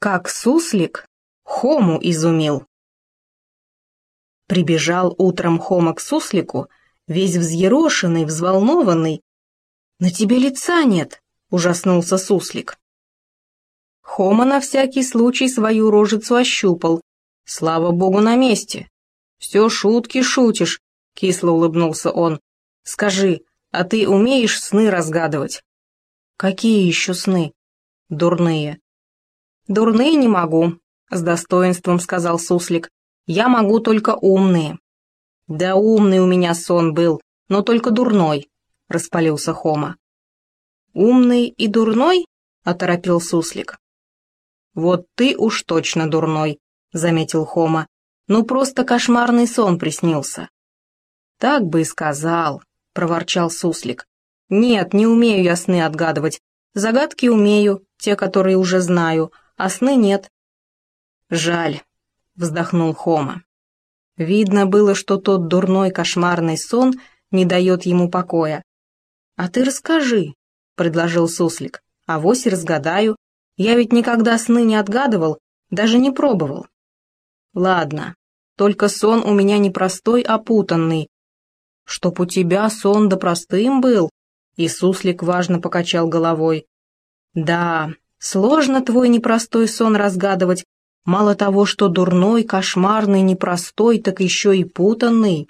Как суслик Хому изумил. Прибежал утром Хома к суслику, весь взъерошенный, взволнованный. «На тебе лица нет!» — ужаснулся суслик. Хома на всякий случай свою рожицу ощупал. Слава богу, на месте. «Все шутки шутишь», — кисло улыбнулся он. «Скажи, а ты умеешь сны разгадывать?» «Какие еще сны?» «Дурные». «Дурные не могу», — с достоинством сказал суслик. «Я могу только умные». «Да умный у меня сон был, но только дурной», — распалился Хома. «Умный и дурной?» — оторопил суслик. «Вот ты уж точно дурной», — заметил Хома. «Ну просто кошмарный сон приснился». «Так бы и сказал», — проворчал суслик. «Нет, не умею я сны отгадывать. Загадки умею, те, которые уже знаю, а сны нет». «Жаль», — вздохнул Хома. Видно было, что тот дурной кошмарный сон не дает ему покоя. «А ты расскажи», — предложил суслик. «Авось и разгадаю. Я ведь никогда сны не отгадывал, даже не пробовал». «Ладно, только сон у меня не простой, а путанный». «Чтоб у тебя сон да простым был?» И суслик важно покачал головой. «Да, сложно твой непростой сон разгадывать. Мало того, что дурной, кошмарный, непростой, так еще и путанный».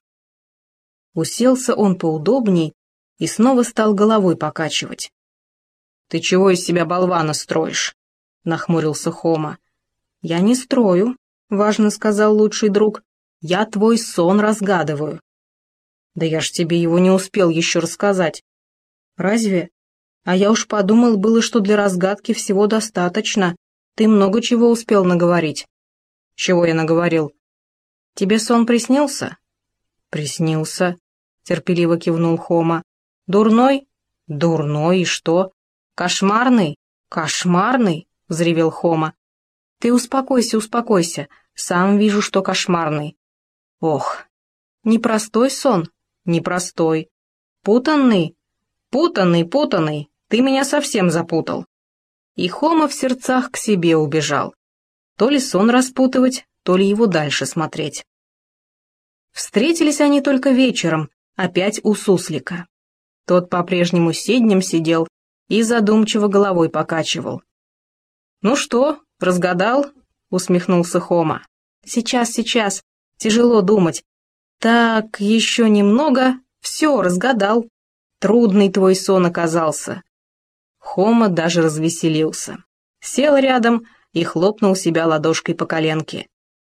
Уселся он поудобней и снова стал головой покачивать. «Ты чего из себя болвана строишь?» — нахмурился Хома. «Я не строю», — важно сказал лучший друг. «Я твой сон разгадываю». «Да я ж тебе его не успел еще рассказать». «Разве? А я уж подумал было, что для разгадки всего достаточно. Ты много чего успел наговорить». «Чего я наговорил?» «Тебе сон приснился?» «Приснился», — терпеливо кивнул Хома. «Дурной?» «Дурной, и что?» «Кошмарный?» «Кошмарный?» — взревел Хома. «Ты успокойся, успокойся. Сам вижу, что кошмарный». «Ох, непростой сон?» «Непростой». «Путанный?» «Путанный, путанный. Ты меня совсем запутал». И Хома в сердцах к себе убежал. То ли сон распутывать, то ли его дальше смотреть. Встретились они только вечером, опять у суслика. Тот по-прежнему сиднем сидел и задумчиво головой покачивал. «Ну что, разгадал?» — усмехнулся Хома. «Сейчас, тяжело думать. Так, еще немного, все, разгадал. Трудный твой сон оказался». Хома даже развеселился. Сел рядом и хлопнул себя ладошкой по коленке.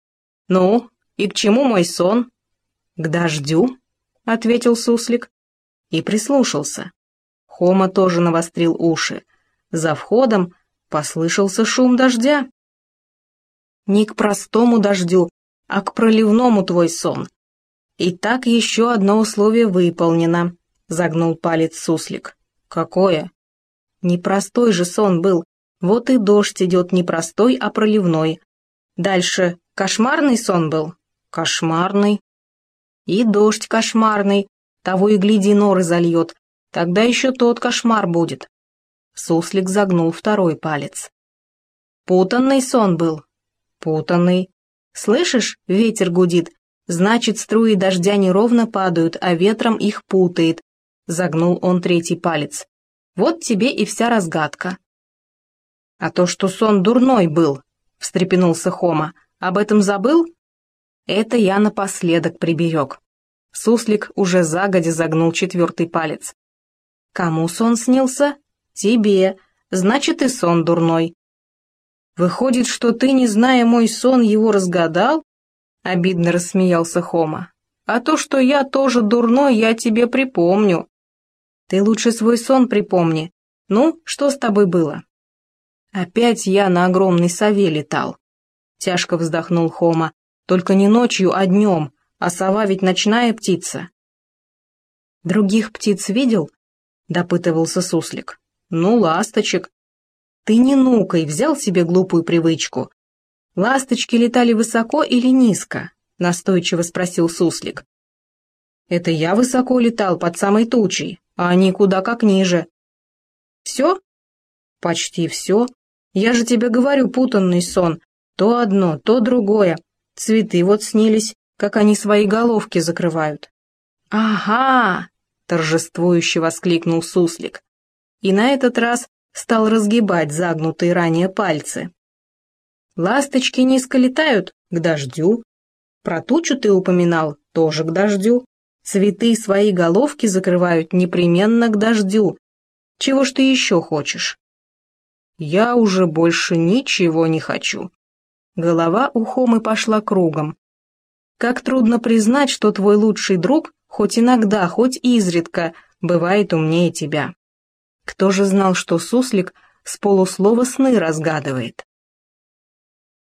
«Ну, и к чему мой сон?» «К дождю», — ответил суслик. И прислушался. Хома тоже навострил уши. За входом послышался шум дождя. «Не к простому дождю, а к проливному твой сон. И так еще одно условие выполнено», — загнул палец суслик. «Какое?» «Непростой же сон был. Вот и дождь идет не простой, а проливной. Дальше кошмарный сон был?» «Кошмарный». «И дождь кошмарный. Того и гляди, норы зальет. Тогда еще тот кошмар будет». Суслик загнул второй палец. «Путанный сон был?» «Путанный». «Слышишь, ветер гудит. Значит, струи дождя неровно падают, а ветром их путает». Загнул он третий палец. «Вот тебе и вся разгадка». «А то, что сон дурной был», — встрепенулся Хома, — «об этом забыл?» «Это я напоследок приберег». Суслик уже загодя загнул четвертый палец. «Кому сон снился?» «Тебе. Значит, и сон дурной». «Выходит, что ты, не зная мой сон, его разгадал?» — обидно рассмеялся Хома. «А то, что я тоже дурной, я тебе припомню». «Ты лучше свой сон припомни. Ну, что с тобой было?» «Опять я на огромной сове летал», — тяжко вздохнул Хома. «Только не ночью, а днем, а сова ведь ночная птица». «Других птиц видел?» — допытывался суслик. «Ну, ласточек». «Ты не нукай, взял себе глупую привычку. Ласточки летали высоко или низко?» — настойчиво спросил суслик. «Это я высоко летал, под самой тучей, а они куда как ниже». «Все?» «Почти все. Я же тебе говорю, путанный сон. То одно, то другое. Цветы вот снились, как они свои головки закрывают». «Ага!» — торжествующе воскликнул суслик. И на этот раз стал разгибать загнутые ранее пальцы. «Ласточки низко летают к дождю. Про тучу ты упоминал, тоже к дождю. Цветы свои головки закрывают непременно к дождю. Чего ж ты еще хочешь?» «Я уже больше ничего не хочу». Голова у Хомы пошла кругом. Как трудно признать, что твой лучший друг хоть иногда, хоть изредка бывает умнее тебя. Кто же знал, что суслик с полуслова сны разгадывает?